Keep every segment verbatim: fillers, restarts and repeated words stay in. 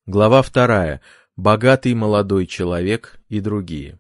Глава вторая. Богатый молодой человек и другие.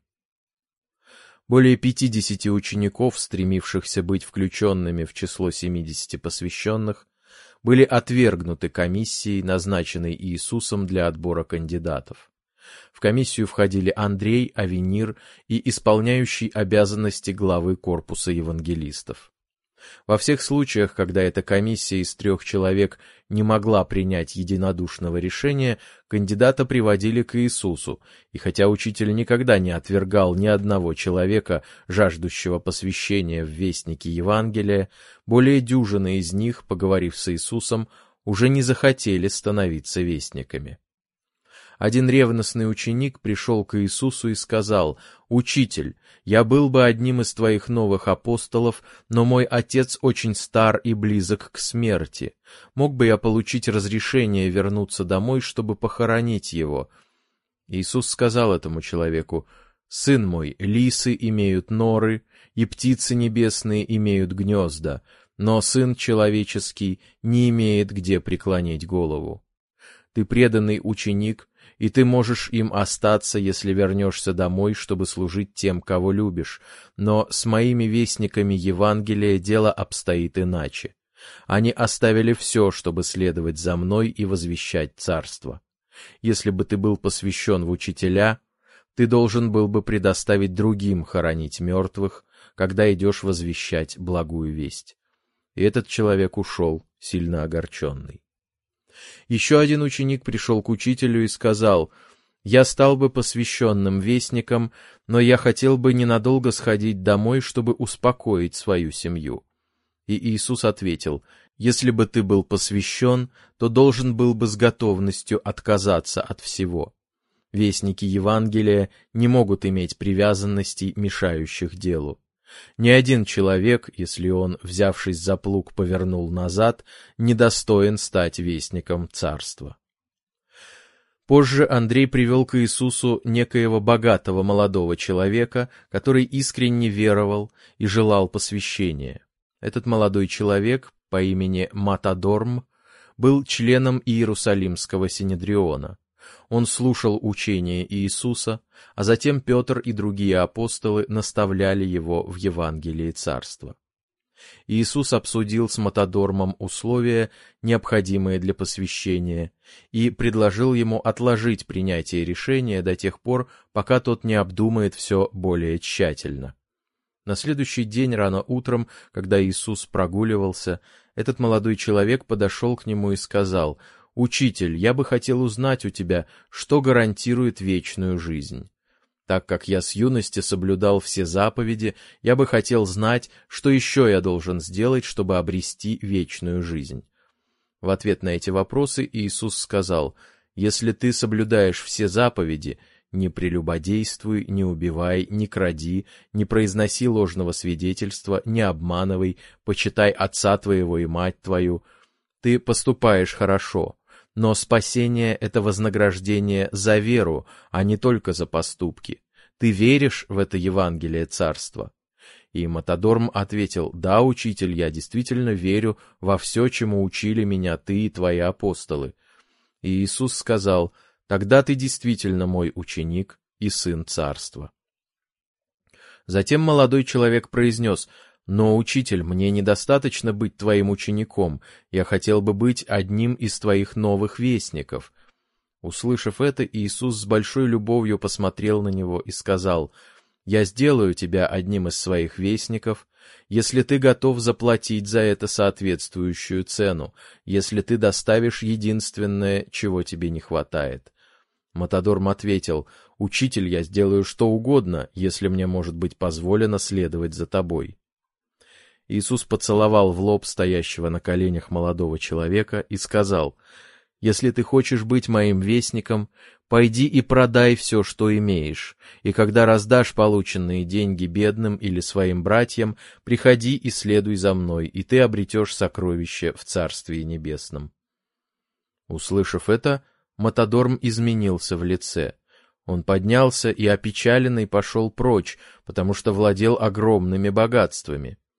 Более пятидесяти учеников, стремившихся быть включенными в число семидесяти посвященных, были отвергнуты комиссией, назначенной Иисусом для отбора кандидатов. В комиссию входили Андрей, Авенир и исполняющий обязанности главы корпуса евангелистов. Во всех случаях, когда эта комиссия из трех человек не могла принять единодушного решения, кандидата приводили к Иисусу, и хотя учитель никогда не отвергал ни одного человека, жаждущего посвящения в вестники Евангелия, более дюжины из них, поговорив с Иисусом, уже не захотели становиться вестниками. Один ревностный ученик пришел к Иисусу и сказал: «Учитель, я был бы одним из твоих новых апостолов, но мой отец очень стар и близок к смерти. Мог бы я получить разрешение вернуться домой, чтобы похоронить его?» Иисус сказал этому человеку: «Сын мой, лисы имеют норы, и птицы небесные имеют гнезда, но Сын человеческий не имеет где преклонить голову. Ты преданный ученик, и ты можешь им остаться, если вернешься домой, чтобы служить тем, кого любишь. Но с моими вестниками Евангелия дело обстоит иначе. Они оставили все, чтобы следовать за мной и возвещать царство. Если бы ты был посвящен в учителя, ты должен был бы предоставить другим хоронить мертвых, когда идешь возвещать благую весть». И этот человек ушел, сильно огорченный. Еще один ученик пришел к учителю и сказал: «Я стал бы посвященным вестником, но я хотел бы ненадолго сходить домой, чтобы успокоить свою семью». И Иисус ответил: «Если бы ты был посвящен, то должен был бы с готовностью отказаться от всего. Вестники Евангелия не могут иметь привязанностей, мешающих делу. Ни один человек, если он, взявшись за плуг, повернул назад, недостоин стать вестником царства». Позже Андрей привел к Иисусу некоего богатого молодого человека, который искренне веровал и желал посвящения. Этот молодой человек по имени Матадорм был членом Иерусалимского синедриона. Он слушал учение Иисуса, а затем Петр и другие апостолы наставляли его в Евангелии Царства. Иисус обсудил с Матадормом условия, необходимые для посвящения, и предложил ему отложить принятие решения до тех пор, пока тот не обдумает все более тщательно. На следующий день рано утром, когда Иисус прогуливался, этот молодой человек подошел к нему и сказал: «Учитель, я бы хотел узнать у тебя, что гарантирует вечную жизнь. Так как я с юности соблюдал все заповеди, я бы хотел знать, что еще я должен сделать, чтобы обрести вечную жизнь». В ответ на эти вопросы Иисус сказал: «Если ты соблюдаешь все заповеди, не прелюбодействуй, не убивай, не кради, не произноси ложного свидетельства, не обманывай, почитай отца твоего и мать твою, ты поступаешь хорошо». Но спасение — это вознаграждение за веру, а не только за поступки. Ты веришь в это Евангелие Царства?» И Матадорм ответил: «Да, учитель, я действительно верю во все, чему учили меня ты и твои апостолы». И Иисус сказал: «Тогда ты действительно мой ученик и сын Царства». Затем молодой человек произнес: «Но, учитель, мне недостаточно быть твоим учеником, я хотел бы быть одним из твоих новых вестников». Услышав это, Иисус с большой любовью посмотрел на него и сказал: «Я сделаю тебя одним из своих вестников, если ты готов заплатить за это соответствующую цену, если ты доставишь единственное, чего тебе не хватает». Матадорм ответил: «Учитель, я сделаю что угодно, если мне может быть позволено следовать за тобой». Иисус поцеловал в лоб стоящего на коленях молодого человека и сказал: «Если ты хочешь быть моим вестником, пойди и продай все, что имеешь, и когда раздашь полученные деньги бедным или своим братьям, приходи и следуй за мной, и ты обретешь сокровище в Царствии Небесном». Услышав это, Матадорм изменился в лице. Он поднялся и опечаленный пошел прочь, потому что владел огромными богатствами.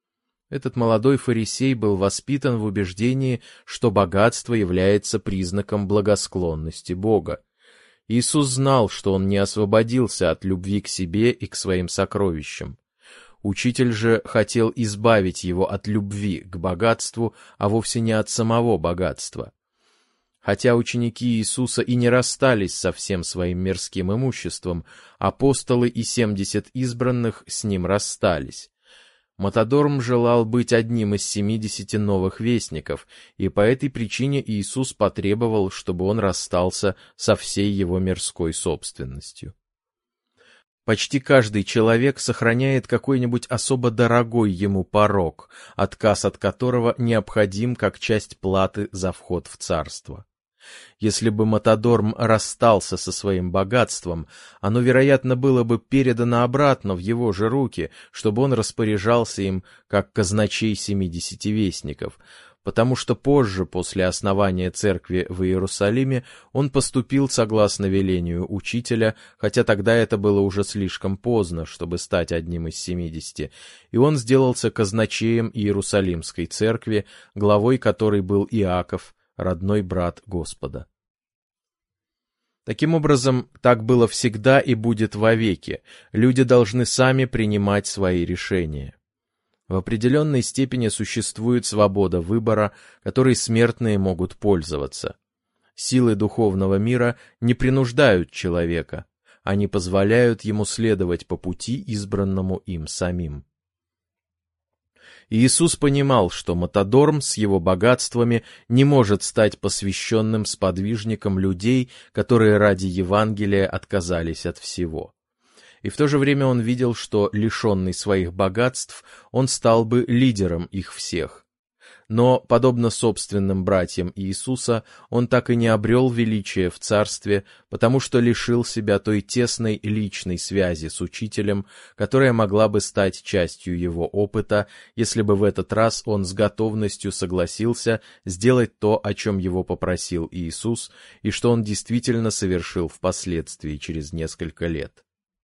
Этот молодой фарисей был воспитан в убеждении, что богатство является признаком благосклонности Бога. Иисус знал, что он не освободился от любви к себе и к своим сокровищам. Учитель же хотел избавить его от любви к богатству, а вовсе не от самого богатства. Хотя ученики Иисуса и не расстались со всем своим мирским имуществом, апостолы и семьдесят избранных с ним расстались. Мотодорм желал быть одним из семидесяти новых вестников, и по этой причине Иисус потребовал, чтобы он расстался со всей его мирской собственностью. Почти каждый человек сохраняет какой-нибудь особо дорогой ему порок, отказ от которого необходим как часть платы за вход в царство. Если бы Мотодорм расстался со своим богатством, оно, вероятно, было бы передано обратно в его же руки, чтобы он распоряжался им, как казначей семидесяти вестников, потому что позже, после основания церкви в Иерусалиме, он поступил согласно велению учителя, хотя тогда это было уже слишком поздно, чтобы стать одним из семидесяти, и он сделался казначеем Иерусалимской церкви, главой которой был Иаков, родной брат Господа. Таким образом, так было всегда и будет вовеки. Люди должны сами принимать свои решения. В определенной степени существует свобода выбора, которой смертные могут пользоваться. Силы духовного мира не принуждают человека, они позволяют ему следовать по пути, избранному им самим. Иисус понимал, что Мотодорм с его богатствами не может стать посвященным сподвижником людей, которые ради Евангелия отказались от всего. И в то же время он видел, что, лишенный своих богатств, он стал бы лидером их всех. Но, подобно собственным братьям Иисуса, он так и не обрел величия в царстве, потому что лишил себя той тесной личной связи с учителем, которая могла бы стать частью его опыта, если бы в этот раз он с готовностью согласился сделать то, о чем его попросил Иисус, и что он действительно совершил впоследствии через несколько лет.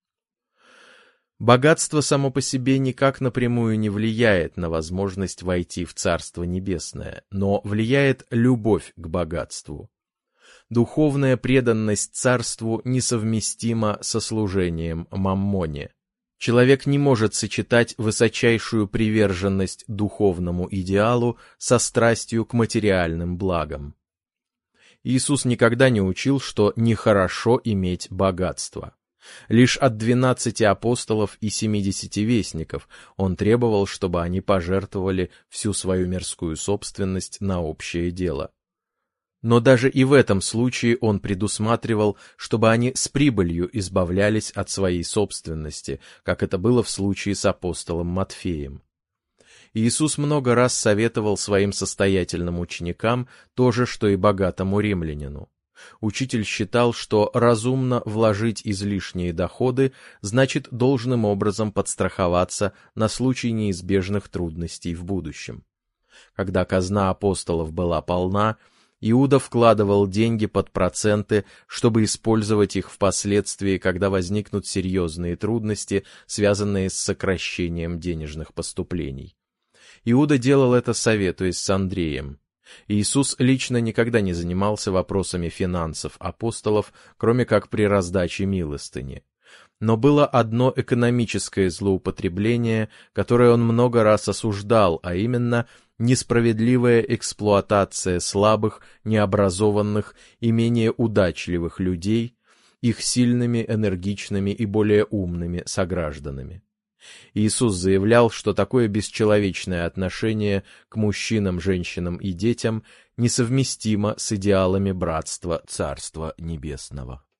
Богатство само по себе никак напрямую не влияет на возможность войти в Царство Небесное, но влияет любовь к богатству. Духовная преданность Царству несовместима со служением маммоне. Человек не может сочетать высочайшую приверженность духовному идеалу со страстью к материальным благам. Иисус никогда не учил, что нехорошо иметь богатство. Лишь от двенадцати апостолов и семидесяти вестников он требовал, чтобы они пожертвовали всю свою мирскую собственность на общее дело. Но даже и в этом случае он предусматривал, чтобы они с прибылью избавлялись от своей собственности, как это было в случае с апостолом Матфеем. Иисус много раз советовал своим состоятельным ученикам то же, что и богатому римлянину. Учитель считал, что разумно вложить излишние доходы значит должным образом подстраховаться на случай неизбежных трудностей в будущем. Когда казна апостолов была полна, Иуда вкладывал деньги под проценты, чтобы использовать их впоследствии, когда возникнут серьезные трудности, связанные с сокращением денежных поступлений. Иуда делал это, советуясь с Андреем. Иисус лично никогда не занимался вопросами финансов апостолов, кроме как при раздаче милостыни. Но было одно экономическое злоупотребление, которое он много раз осуждал, а именно несправедливая эксплуатация слабых, необразованных и менее удачливых людей, их сильными, энергичными и более умными согражданами. Иисус заявлял, что такое бесчеловечное отношение к мужчинам, женщинам и детям несовместимо с идеалами братства Царства Небесного.